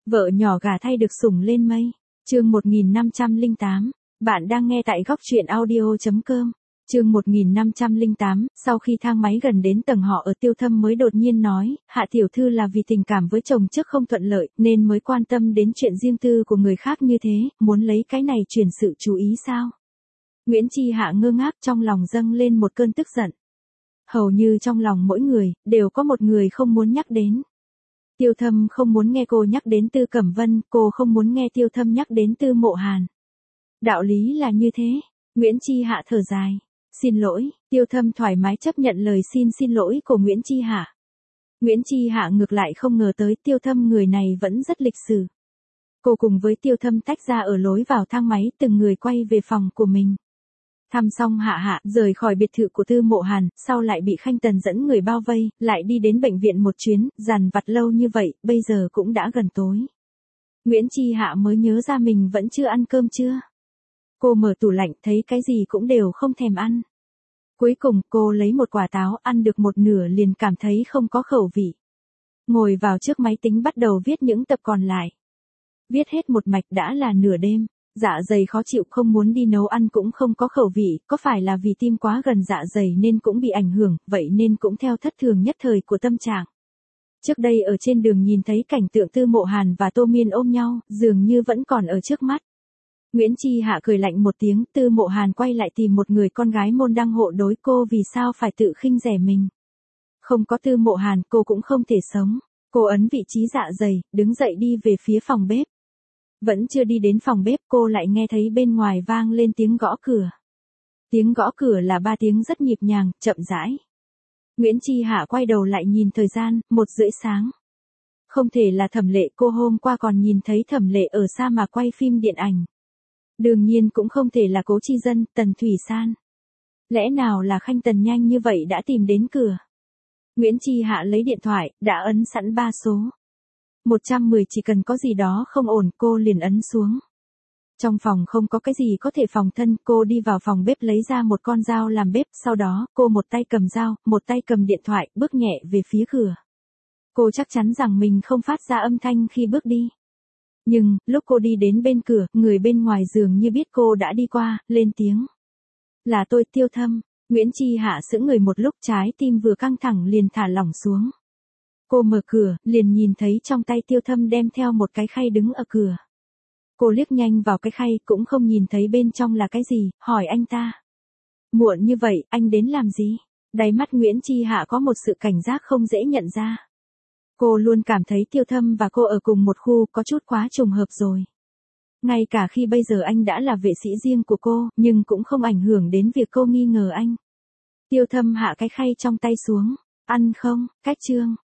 Vợ nhỏ gà thay được sủng lên mây. Chương 1508. Bạn đang nghe tại góc truyện audio.com. Chương 1508, sau khi thang máy gần đến tầng họ ở Tiêu Thâm mới đột nhiên nói, Hạ tiểu thư là vì tình cảm với chồng trước không thuận lợi, nên mới quan tâm đến chuyện riêng tư của người khác như thế, muốn lấy cái này chuyển sự chú ý sao? Nguyễn Chi Hạ ngơ ngác, trong lòng dâng lên một cơn tức giận. Hầu như trong lòng mỗi người, đều có một người không muốn nhắc đến. Tiêu Thâm không muốn nghe cô nhắc đến Tư Cẩm Vân, cô không muốn nghe Tiêu Thâm nhắc đến Tư Mộ Hàn. Đạo lý là như thế. Nguyễn Chi Hạ thở dài. Xin lỗi, Tiêu Thâm thoải mái chấp nhận lời xin lỗi của Nguyễn Chi Hạ. Nguyễn Chi Hạ ngược lại không ngờ tới Tiêu Thâm người này vẫn rất lịch sự. Cô cùng với Tiêu Thâm tách ra ở lối vào thang máy, từng người quay về phòng của mình. Thăm xong Hạ rời khỏi biệt thự của Tư Mộ Hàn, sau lại bị Khanh Tần dẫn người bao vây, lại đi đến bệnh viện một chuyến, dằn vặt lâu như vậy, bây giờ cũng đã gần tối. Nguyễn Chi Hạ mới nhớ ra mình vẫn chưa ăn cơm trưa. Cô mở tủ lạnh thấy cái gì cũng đều không thèm ăn. Cuối cùng cô lấy một quả táo ăn được một nửa liền cảm thấy không có khẩu vị. Ngồi vào trước máy tính bắt đầu viết những tập còn lại. Viết hết một mạch đã là nửa đêm, dạ dày khó chịu không muốn đi nấu ăn cũng không có khẩu vị, có phải là vì tim quá gần dạ dày nên cũng bị ảnh hưởng, vậy nên cũng theo thất thường nhất thời của tâm trạng. Trước đây ở trên đường nhìn thấy cảnh tượng Tư Mộ Hàn và Tô Miên ôm nhau, dường như vẫn còn ở trước mắt. Nguyễn Chi Hạ cười lạnh một tiếng, Tư Mộ Hàn quay lại tìm một người con gái môn đăng hộ đối, cô vì sao phải tự khinh rẻ mình. Không có Tư Mộ Hàn cô cũng không thể sống. Cô ấn vị trí dạ dày, đứng dậy đi về phía phòng bếp. Vẫn chưa đi đến phòng bếp cô lại nghe thấy bên ngoài vang lên tiếng gõ cửa. Tiếng gõ cửa là 3 tiếng rất nhịp nhàng, chậm rãi. Nguyễn Chi Hạ quay đầu lại nhìn thời gian, 1:30 sáng. Không thể là Thẩm Lệ, cô hôm qua còn nhìn thấy Thẩm Lệ ở xa mà quay phim điện ảnh. Đương nhiên cũng không thể là Cố Chi Dân, Tần Thủy San. Lẽ nào là Khanh Tần nhanh như vậy đã tìm đến cửa. Nguyễn Chi Hạ lấy điện thoại, đã ấn sẵn 3 số. 110 chỉ cần có gì đó không ổn cô liền ấn xuống. Trong phòng không có cái gì có thể phòng thân, cô đi vào phòng bếp lấy ra một con dao làm bếp, sau đó cô một tay cầm dao, một tay cầm điện thoại, bước nhẹ về phía cửa. Cô chắc chắn rằng mình không phát ra âm thanh khi bước đi. Nhưng, lúc cô đi đến bên cửa, người bên ngoài dường như biết cô đã đi qua, lên tiếng. Là tôi, Tiêu Thâm. Nguyễn Chi Hạ sững người một lúc, trái tim vừa căng thẳng liền thả lỏng xuống. Cô mở cửa, liền nhìn thấy trong tay Tiêu Thâm đem theo một cái khay đứng ở cửa. Cô liếc nhanh vào cái khay, cũng không nhìn thấy bên trong là cái gì, hỏi anh ta. Muộn như vậy, anh đến làm gì? Đáy mắt Nguyễn Chi Hạ có một sự cảnh giác không dễ nhận ra. Cô luôn cảm thấy Tiêu Thâm và cô ở cùng một khu có chút quá trùng hợp rồi. Ngay cả khi bây giờ anh đã là vệ sĩ riêng của cô, nhưng cũng không ảnh hưởng đến việc cô nghi ngờ anh. Tiêu Thâm hạ cái khay trong tay xuống. Ăn không? Cách chương.